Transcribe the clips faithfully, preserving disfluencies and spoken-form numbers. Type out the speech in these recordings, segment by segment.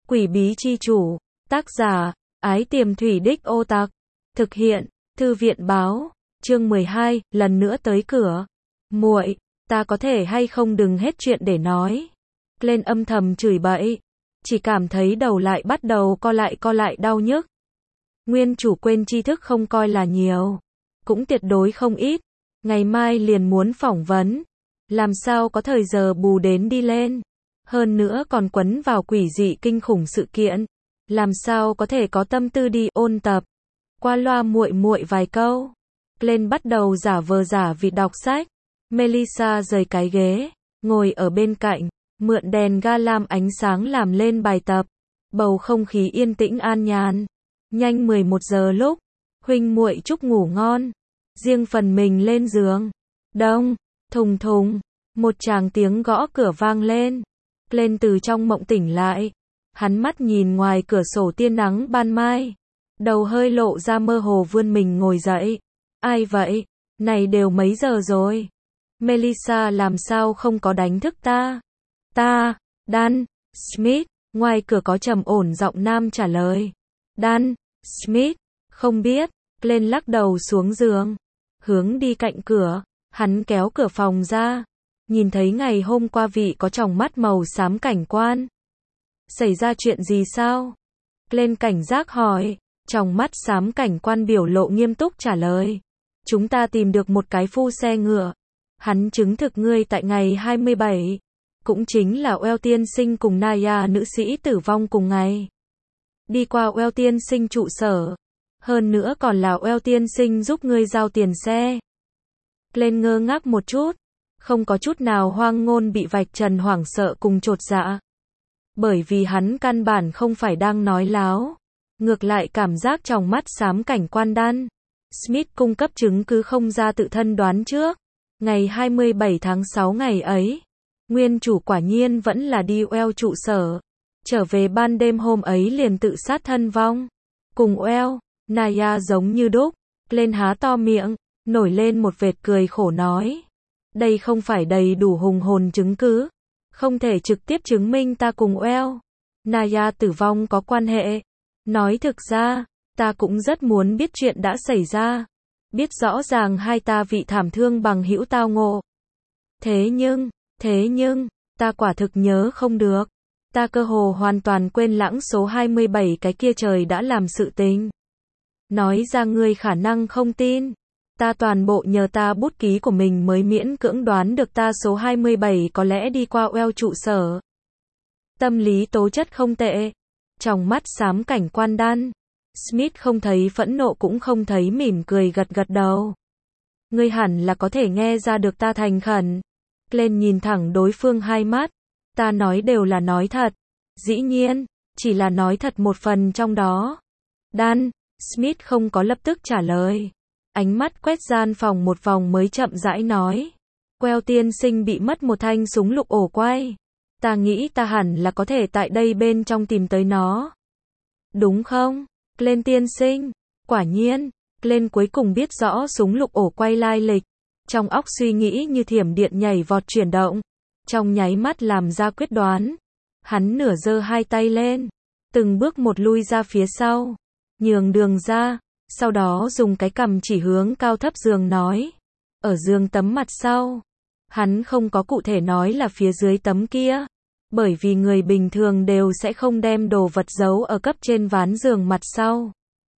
Quỷ bí chi chủ, tác giả, Ái Tiềm Thủy Đích Ô Tặc, thực hiện, Thư viện báo, chương mười hai, lần nữa tới cửa. Muội, ta có thể hay không đừng hết chuyện để nói. Lên âm thầm chửi bậy, chỉ cảm thấy đầu lại bắt đầu co lại co lại đau nhức. Nguyên chủ quên tri thức không coi là nhiều, cũng tuyệt đối không ít. Ngày mai liền muốn phỏng vấn, làm sao có thời giờ bù đến đi lên. Hơn nữa còn quấn vào quỷ dị kinh khủng sự kiện, làm sao có thể có tâm tư đi ôn tập. Qua loa muội muội vài câu, lên bắt đầu giả vờ giả vịt đọc sách. Melissa rời cái ghế, ngồi ở bên cạnh, mượn đèn ga lam ánh sáng làm lên bài tập. Bầu không khí yên tĩnh an nhàn. Nhanh mười một giờ lúc, huynh muội chúc ngủ ngon, riêng phần mình lên giường. Đông, thùng thùng, một tràng tiếng gõ cửa vang lên. Lên từ trong mộng tỉnh lại, hắn mắt nhìn ngoài cửa sổ tia nắng ban mai, đầu hơi lộ ra mơ hồ vươn mình ngồi dậy. Ai vậy? Này đều mấy giờ rồi? Melissa làm sao không có đánh thức ta? Ta, Dan, Smith, ngoài cửa có trầm ổn giọng nam trả lời. Dan, Smith, không biết, lên lắc đầu xuống giường, hướng đi cạnh cửa, hắn kéo cửa phòng ra, nhìn thấy ngày hôm qua vị có tròng mắt màu xám cảnh quan. Xảy ra chuyện gì sao? Lên cảnh giác hỏi, tròng mắt xám cảnh quan biểu lộ nghiêm túc trả lời. Chúng ta tìm được một cái phu xe ngựa. Hắn chứng thực ngươi tại ngày hai mươi bảy, cũng chính là Well tiên sinh cùng Naya nữ sĩ tử vong cùng ngày. Đi qua Well tiên sinh trụ sở. Hơn nữa còn là Well tiên sinh giúp ngươi giao tiền xe. Lên ngơ ngác một chút, không có chút nào hoang ngôn bị vạch trần hoảng sợ cùng chột dạ. Bởi vì hắn căn bản không phải đang nói láo. Ngược lại cảm giác trong mắt xám cảnh quan Dan Smith cung cấp chứng cứ không ra tự thân đoán trước. Ngày hai mươi bảy tháng sáu ngày ấy, nguyên chủ quả nhiên vẫn là đi Well trụ sở. Trở về ban đêm hôm ấy liền tự sát thân vong. Cùng Well, Naya giống như đúc. Lên há to miệng, nổi lên một vệt cười khổ nói. Đây không phải đầy đủ hùng hồn chứng cứ. Không thể trực tiếp chứng minh ta cùng Well, Naya tử vong có quan hệ. Nói thực ra, ta cũng rất muốn biết chuyện đã xảy ra. Biết rõ ràng hai ta vị thảm thương bằng hữu tao ngộ. Thế nhưng, thế nhưng, ta quả thực nhớ không được. Ta cơ hồ hoàn toàn quên lãng số hai mươi bảy cái kia trời đã làm sự tình. Nói ra ngươi khả năng không tin. Ta toàn bộ nhờ ta bút ký của mình mới miễn cưỡng đoán được ta số hai mươi bảy có lẽ đi qua Well trụ sở. Tâm lý tố chất không tệ. Trong mắt xám cảnh quan Dan Smith không thấy phẫn nộ cũng không thấy mỉm cười gật gật đầu. Ngươi hẳn là có thể nghe ra được ta thành khẩn. Lên nhìn thẳng đối phương hai mắt. Ta nói đều là nói thật. Dĩ nhiên, chỉ là nói thật một phần trong đó. Dan Smith không có lập tức trả lời. Ánh mắt quét gian phòng một vòng mới chậm rãi nói. Well tiên sinh bị mất một thanh súng lục ổ quay. Ta nghĩ ta hẳn là có thể tại đây bên trong tìm tới nó. Đúng không? Lên tiên sinh. Quả nhiên, lên cuối cùng biết rõ súng lục ổ quay lai lịch. Trong óc suy nghĩ như thiểm điện nhảy vọt chuyển động. Trong nháy mắt làm ra quyết đoán. Hắn nửa giơ hai tay lên. Từng bước một lui ra phía sau. Nhường đường ra. Sau đó dùng cái cằm chỉ hướng cao thấp giường nói. Ở giường tấm mặt sau. Hắn không có cụ thể nói là phía dưới tấm kia. Bởi vì người bình thường đều sẽ không đem đồ vật giấu ở cấp trên ván giường mặt sau.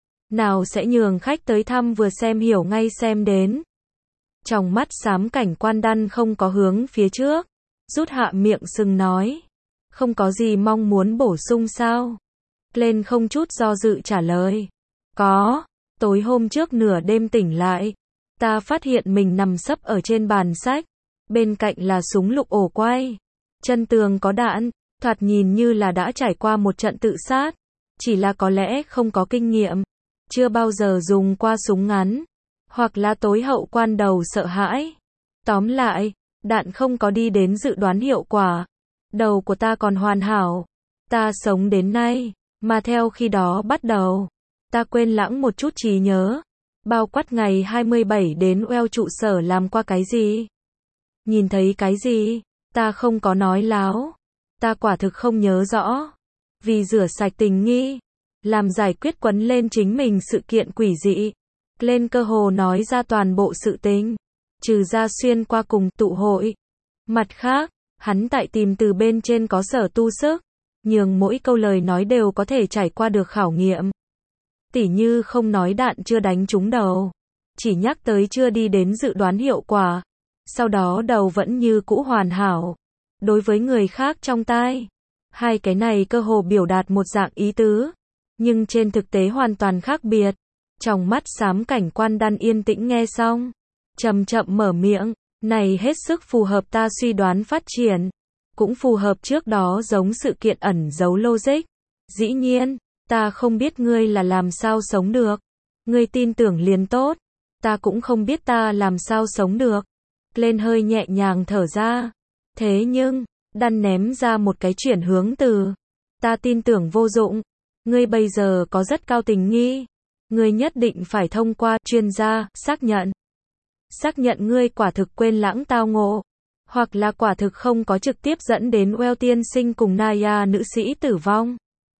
Nào sẽ nhường khách tới thăm vừa xem hiểu ngay xem đến. Trong mắt xám cảnh quan Dan không có hướng phía trước. Rút hạ miệng sừng nói. Không có gì mong muốn bổ sung sao? Lên không chút do dự trả lời. Có. Tối hôm trước nửa đêm tỉnh lại. Ta phát hiện mình nằm sấp ở trên bàn sách. Bên cạnh là súng lục ổ quay. Chân tường có đạn. Thoạt nhìn như là đã trải qua một trận tự sát. Chỉ là có lẽ không có kinh nghiệm. Chưa bao giờ dùng qua súng ngắn. Hoặc là tối hậu quan đầu sợ hãi. Tóm lại, đạn không có đi đến dự đoán hiệu quả. Đầu của ta còn hoàn hảo. Ta sống đến nay. Mà theo khi đó bắt đầu. Ta quên lãng một chút trí nhớ. Bao quát ngày hai mươi bảy đến Well trụ sở làm qua cái gì? Nhìn thấy cái gì? Ta không có nói láo. Ta quả thực không nhớ rõ. Vì rửa sạch tình nghi, làm giải quyết quấn lên chính mình sự kiện quỷ dị, Glenn cơ hồ nói ra toàn bộ sự tình, trừ ra xuyên qua cùng tụ hội. Mặt khác, hắn tại tìm từ bên trên có sở tu sức, nhường mỗi câu lời nói đều có thể trải qua được khảo nghiệm. Tỉ như không nói đạn chưa đánh trúng đầu, chỉ nhắc tới chưa đi đến dự đoán hiệu quả, sau đó đầu vẫn như cũ hoàn hảo. Đối với người khác trong tai, hai cái này cơ hồ biểu đạt một dạng ý tứ, nhưng trên thực tế hoàn toàn khác biệt. Trong mắt xám cảnh quan đan yên tĩnh nghe xong, chậm chậm mở miệng, này hết sức phù hợp ta suy đoán phát triển, cũng phù hợp trước đó giống sự kiện ẩn giấu logic. Dĩ nhiên, ta không biết ngươi là làm sao sống được, ngươi tin tưởng liền tốt, ta cũng không biết ta làm sao sống được. Lên hơi nhẹ nhàng thở ra, thế nhưng, đan ném ra một cái chuyển hướng từ, ta tin tưởng vô dụng, ngươi bây giờ có rất cao tình nghi. Ngươi nhất định phải thông qua chuyên gia xác nhận. Xác nhận ngươi quả thực quên lãng tao ngộ, hoặc là quả thực không có trực tiếp dẫn đến Well tiên sinh cùng Naya nữ sĩ tử vong.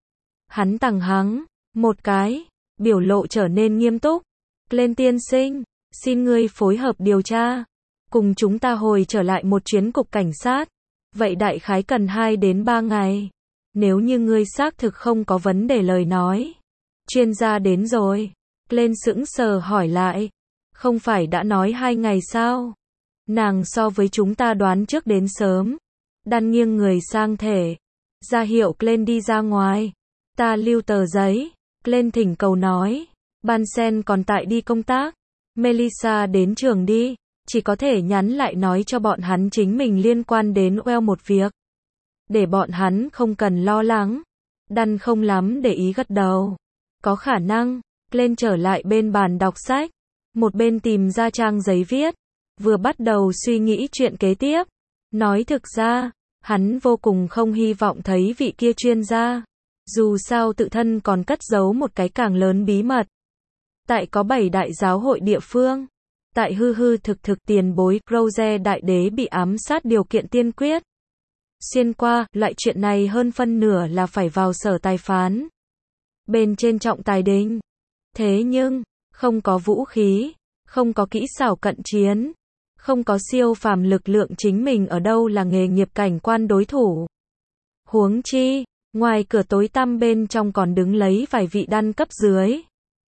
Hắn tằng hắng một cái, biểu lộ trở nên nghiêm túc. Lên tiên sinh, xin ngươi phối hợp điều tra, cùng chúng ta hồi trở lại một chuyến cục cảnh sát. Vậy đại khái cần hai đến ba ngày. Nếu như ngươi xác thực không có vấn đề lời nói. Chuyên gia đến rồi. Lên sững sờ hỏi lại. Không phải đã nói hai ngày sao? Nàng so với chúng ta đoán trước đến sớm. Đan nghiêng người sang thể. Ra hiệu Glenn đi ra ngoài. Ta lưu tờ giấy. Glenn thỉnh cầu nói. Bansen còn tại đi công tác. Melissa đến trường đi. Chỉ có thể nhắn lại nói cho bọn hắn chính mình liên quan đến Well một việc. Để bọn hắn không cần lo lắng. Đan không lắm để ý gật đầu. Có khả năng, Glenn trở lại bên bàn đọc sách, một bên tìm ra trang giấy viết, vừa bắt đầu suy nghĩ chuyện kế tiếp. Nói thực ra, hắn vô cùng không hy vọng thấy vị kia chuyên gia, dù sao tự thân còn cất giấu một cái càng lớn bí mật. Tại có bảy đại giáo hội địa phương, tại hư hư thực thực tiền bối Rose đại đế bị ám sát điều kiện tiên quyết. Xuyên qua, loại chuyện này hơn phân nửa là phải vào sở tài phán. Bên trên trọng tài đình. Thế nhưng, không có vũ khí, không có kỹ xảo cận chiến, không có siêu phàm lực lượng chính mình ở đâu là nghề nghiệp cảnh quan đối thủ. Huống chi, ngoài cửa tối tăm bên trong còn đứng lấy vài vị đan cấp dưới.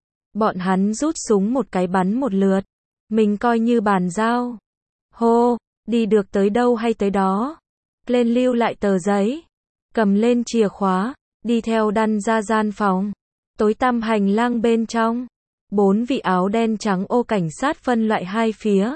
Bọn hắn rút súng một cái bắn một lượt, mình coi như bàn giao. Hô, đi được tới đâu hay tới đó. Lên lưu lại tờ giấy, cầm lên chìa khóa, đi theo đan ra gian phòng. Tối tăm hành lang bên trong, bốn vị áo đen trắng ô cảnh sát phân loại hai phía.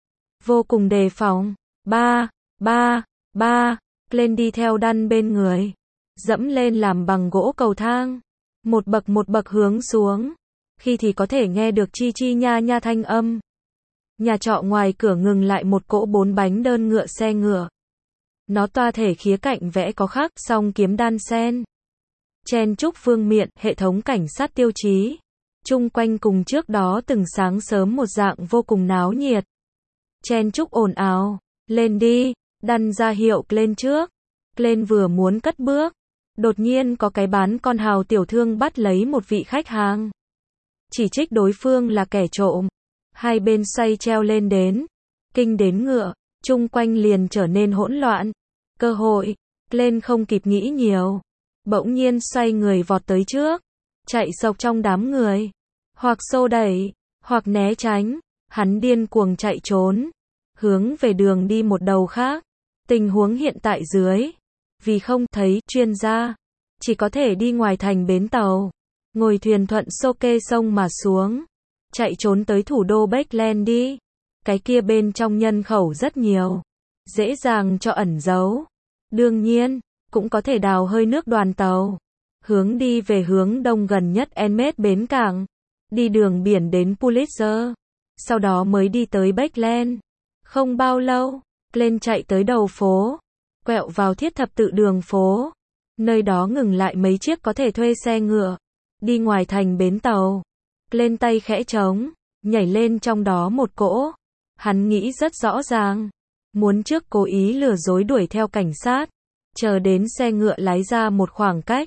Vô cùng đề phòng. Ba, ba, ba, lên đi theo đan bên người. Dẫm lên làm bằng gỗ cầu thang. Một bậc một bậc hướng xuống. Khi thì có thể nghe được chi chi nha nha thanh âm. Nhà trọ ngoài cửa ngừng lại một cỗ bốn bánh đơn ngựa xe ngựa. Nó toa thể khía cạnh vẽ có khắc song kiếm đan sen. Chen trúc phương miện, hệ thống cảnh sát tiêu chí. Chung quanh cùng trước đó từng sáng sớm một dạng vô cùng náo nhiệt. Chen trúc ồn ào, lên đi, đan ra hiệu lên trước. Lên vừa muốn cất bước. Đột nhiên có cái bán con hào tiểu thương bắt lấy một vị khách hàng. Chỉ trích đối phương là kẻ trộm. Hai bên xoay treo lên đến. Kinh đến ngựa, chung quanh liền trở nên hỗn loạn. Cơ hội, lên không kịp nghĩ nhiều. Bỗng nhiên xoay người vọt tới trước. Chạy sộc trong đám người. Hoặc xô đẩy, hoặc né tránh. Hắn điên cuồng chạy trốn. Hướng về đường đi một đầu khác. Tình huống hiện tại dưới. Vì không thấy chuyên gia. Chỉ có thể đi ngoài thành bến tàu. Ngồi thuyền thuận Soke sông mà xuống. Chạy trốn tới thủ đô Beckland đi. Cái kia bên trong nhân khẩu rất nhiều. Dễ dàng cho ẩn giấu. Đương nhiên, cũng có thể đào hơi nước đoàn tàu. Hướng đi về hướng đông gần nhất Enmet bến cảng. Đi đường biển đến Pulitzer. Sau đó mới đi tới Beckland. Không bao lâu, lên chạy tới đầu phố. Quẹo vào thiết thập tự đường phố. Nơi đó ngừng lại mấy chiếc có thể thuê xe ngựa. Đi ngoài thành bến tàu. Lên tay khẽ trống. Nhảy lên trong đó một cỗ. Hắn nghĩ rất rõ ràng. Muốn trước cố ý lừa dối đuổi theo cảnh sát. Chờ đến xe ngựa lái ra một khoảng cách.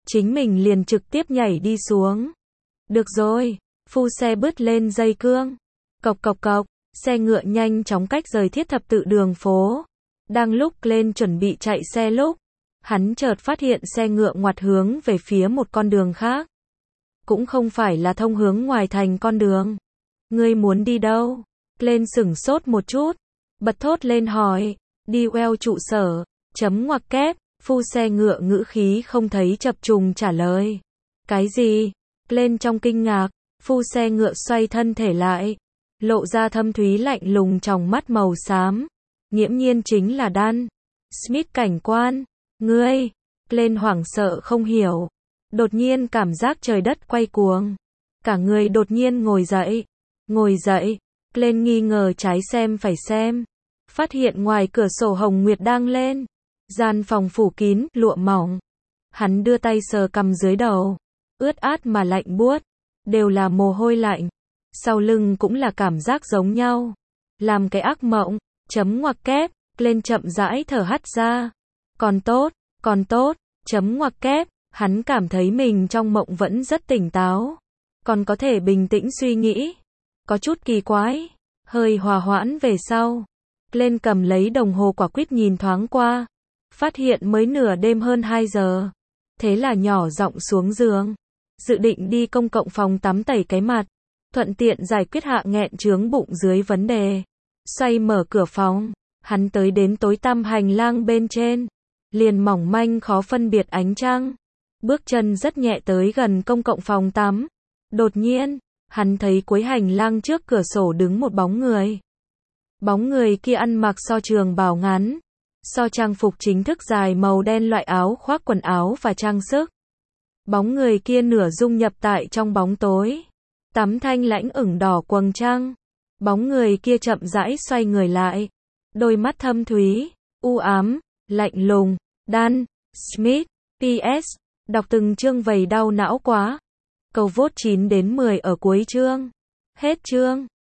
chính mình liền trực tiếp nhảy đi xuống. Được rồi, phu xe bứt lên dây cương. Cộc cộc cộc, xe ngựa nhanh chóng cách rời thiết thập tự đường phố. Đang lúc lên chuẩn bị chạy xe lúc, hắn chợt phát hiện xe ngựa ngoặt hướng về phía một con đường khác. Cũng không phải là thông hướng ngoài thành con đường. Ngươi muốn đi đâu? Lên sửng sốt một chút, bật thốt lên hỏi, đi well trụ sở, chấm ngoặc kép, phu xe ngựa ngữ khí không thấy chập trùng trả lời. Cái gì? Lên trong kinh ngạc, phu xe ngựa xoay thân thể lại, lộ ra thâm thúy lạnh lùng trong mắt màu xám. Nghiễm nhiên chính là Dan Smith cảnh quan. Ngươi, lên hoảng sợ không hiểu. Đột nhiên cảm giác trời đất quay cuồng. Cả người đột nhiên ngồi dậy. Ngồi dậy, lên nghi ngờ trái xem phải xem. Phát hiện ngoài cửa sổ hồng nguyệt đang lên. Gian phòng phủ kín, lụa mỏng. Hắn đưa tay sờ cằm dưới đầu. Ướt át mà lạnh buốt. Đều là mồ hôi lạnh. Sau lưng cũng là cảm giác giống nhau. Làm cái ác mộng. Chấm ngoặc kép, lên chậm rãi thở hắt ra. Còn tốt, còn tốt, chấm ngoặc kép, hắn cảm thấy mình trong mộng vẫn rất tỉnh táo. Còn có thể bình tĩnh suy nghĩ. Có chút kỳ quái. Hơi hòa hoãn về sau. Lên cầm lấy đồng hồ quả quýt nhìn thoáng qua. Phát hiện mới nửa đêm hơn hai giờ. Thế là nhỏ giọng xuống giường. Dự định đi công cộng phòng tắm tẩy cái mặt. Thuận tiện giải quyết hạ nghẹn chướng bụng dưới vấn đề. Xoay mở cửa phòng. Hắn tới đến tối tăm hành lang bên trên. Liền mỏng manh khó phân biệt ánh trăng. Bước chân rất nhẹ tới gần công cộng phòng tắm. Đột nhiên, hắn thấy cuối hành lang trước cửa sổ đứng một bóng người. Bóng người kia ăn mặc so trường bào ngắn. So trang phục chính thức dài màu đen loại áo khoác quần áo và trang sức. Bóng người kia nửa dung nhập tại trong bóng tối. Tắm thanh lãnh ửng đỏ quầng trăng. Bóng người kia chậm rãi xoay người lại. Đôi mắt thâm thúy, u ám, lạnh lùng. Dan Smith, pê ét. Đọc từng chương vầy đau não quá. Cầu vote chín đến mười ở cuối chương. Hết chương.